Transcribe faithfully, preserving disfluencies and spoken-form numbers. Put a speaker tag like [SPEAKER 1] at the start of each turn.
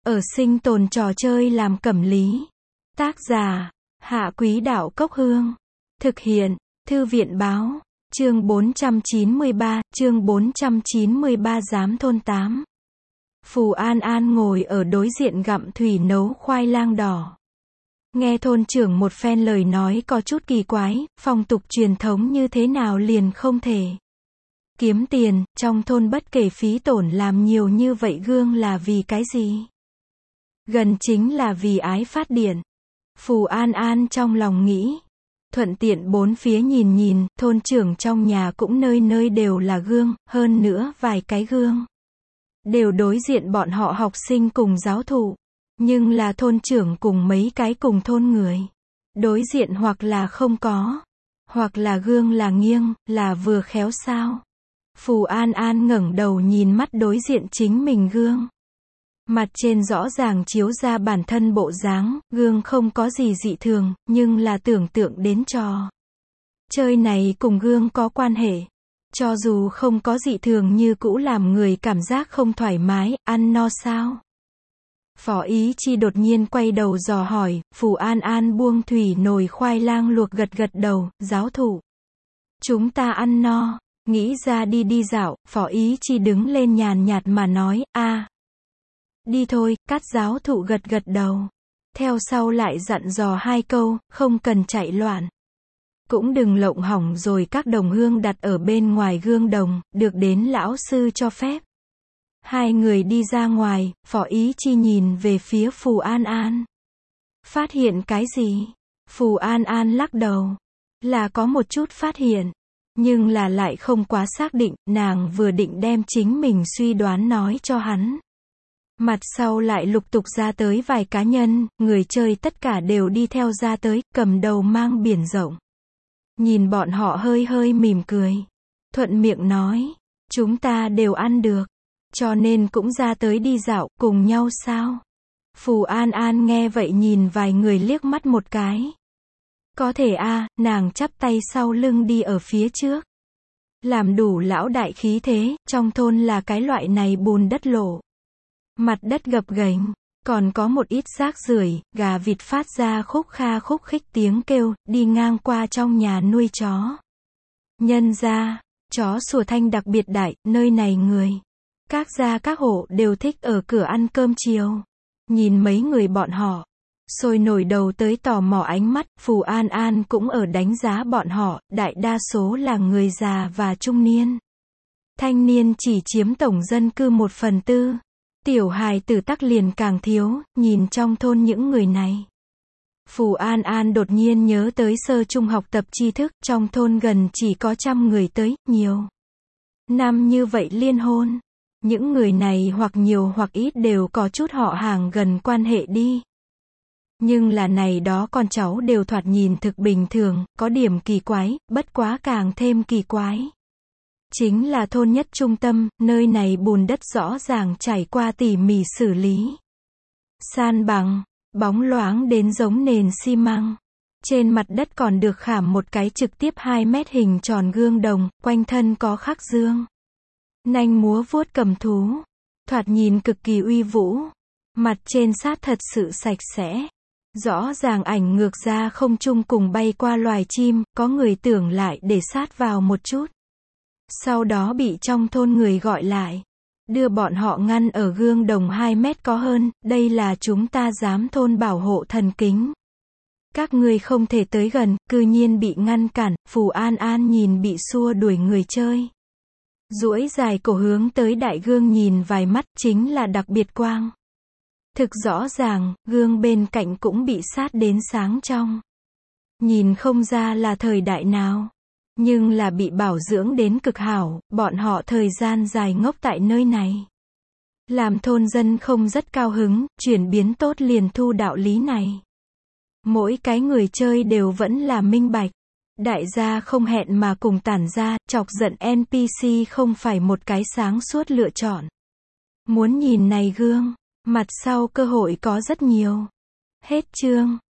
[SPEAKER 1] Ở sinh tồn trò chơi làm cẩm lý. Tác giả, Hạ Quý Đạo Cốc Hương. Thực hiện, Thư viện Báo. Chương bốn trăm chín mươi ba, chương bốn trăm chín mươi ba Giám thôn tám. Phù An An ngồi ở đối diện gặm thủy nấu khoai lang đỏ. Nghe thôn trưởng một phen lời nói có chút kỳ quái, phong tục truyền thống như thế nào liền không thể kiếm tiền, trong thôn bất kể phí tổn làm nhiều như vậy gương là vì cái gì? Gần chính là vì ái phát điện. Phù An An trong lòng nghĩ. Thuận tiện bốn phía nhìn nhìn, thôn trưởng trong nhà cũng nơi nơi đều là gương, hơn nữa vài cái gương đều đối diện bọn họ học sinh cùng giáo thụ. Nhưng là thôn trưởng cùng mấy cái cùng thôn người. Đối diện hoặc là không có, hoặc là gương là nghiêng, là vừa khéo sao. Phù An An ngẩng đầu nhìn mắt đối diện chính mình gương. Mặt trên rõ ràng chiếu ra bản thân bộ dáng, gương không có gì dị thường, nhưng là tưởng tượng đến trò chơi này cùng gương có quan hệ. Cho dù không có dị thường như cũ làm người cảm giác không thoải mái, ăn no sao? Phó Ý Chi đột nhiên quay đầu dò hỏi, Phù An An buông thủy nồi khoai lang luộc gật gật đầu, giáo thụ. Chúng ta ăn no, nghĩ ra đi đi dạo, Phó Ý Chi đứng lên nhàn nhạt mà nói, a đi thôi, Cát giáo thụ gật gật đầu. Theo sau lại dặn dò hai câu, không cần chạy loạn. Cũng đừng lộng hỏng rồi các đồng hương đặt ở bên ngoài gương đồng, được đến lão sư cho phép. Hai người đi ra ngoài, Phó Ý Chi nhìn về phía Phù An An. Phát hiện cái gì? Phù An An lắc đầu. Là có một chút phát hiện. Nhưng là lại không quá xác định, nàng vừa định đem chính mình suy đoán nói cho hắn. Mặt sau lại lục tục ra tới vài cá nhân, người chơi tất cả đều đi theo ra tới, cầm đầu mang biển rộng. Nhìn bọn họ hơi hơi mỉm cười. Thuận miệng nói, chúng ta đều ăn được. Cho nên cũng ra tới đi dạo, cùng nhau sao? Phù An An nghe vậy nhìn vài người liếc mắt một cái. Có thể a à, nàng chắp tay sau lưng đi ở phía trước. Làm đủ lão đại khí thế, trong thôn là cái loại này bùn đất lộ. Mặt đất gập ghềnh, còn có một ít rác rưởi, gà vịt phát ra khúc kha khúc khích tiếng kêu, đi ngang qua trong nhà nuôi chó. Nhân ra, chó sủa thanh đặc biệt đại, nơi này người. Các gia các hộ đều thích ở cửa ăn cơm chiều. Nhìn mấy người bọn họ, sôi nổi đầu tới tò mò ánh mắt, Phù An An cũng ở đánh giá bọn họ, đại đa số là người già và trung niên. Thanh niên chỉ chiếm tổng dân cư một phần tư. Tiểu hài tử tắc liền càng thiếu, nhìn trong thôn những người này. Phù An An đột nhiên nhớ tới sơ trung học tập tri thức, trong thôn gần chỉ có trăm người tới, nhiều. Năm như vậy liên hôn. Những người này hoặc nhiều hoặc ít đều có chút họ hàng gần quan hệ đi. Nhưng là này đó con cháu đều thoạt nhìn thực bình thường, có điểm kỳ quái, bất quá càng thêm kỳ quái. Chính là thôn nhất trung tâm, nơi này bùn đất rõ ràng trải qua tỉ mỉ xử lý. San bằng, bóng loáng đến giống nền xi măng. Trên mặt đất còn được khảm một cái trực tiếp hai mét hình tròn gương đồng, quanh thân có khắc dương. Nanh múa vuốt cầm thú. Thoạt nhìn cực kỳ uy vũ. Mặt trên sát thật sự sạch sẽ. Rõ ràng ảnh ngược ra không trung cùng bay qua loài chim, có người tưởng lại để sát vào một chút. Sau đó bị trong thôn người gọi lại. Đưa bọn họ ngăn ở gương đồng hai mét có hơn, đây là chúng ta giám thôn bảo hộ thần kính. Các ngươi không thể tới gần, cư nhiên bị ngăn cản, Phù An An nhìn bị xua đuổi người chơi. Duỗi dài cổ hướng tới đại gương nhìn vài mắt, chính là đặc biệt quang. Thực rõ ràng, gương bên cạnh cũng bị sát đến sáng trong. Nhìn không ra là thời đại nào. Nhưng là bị bảo dưỡng đến cực hảo, bọn họ thời gian dài ngốc tại nơi này. Làm thôn dân không rất cao hứng, chuyển biến tốt liền thu đạo lý này. Mỗi cái người chơi đều vẫn là minh bạch. Đại gia không hẹn mà cùng tản ra, chọc giận en pê xê không phải một cái sáng suốt lựa chọn. Muốn nhìn này gương, mặt sau cơ hội có rất nhiều. Hết chương.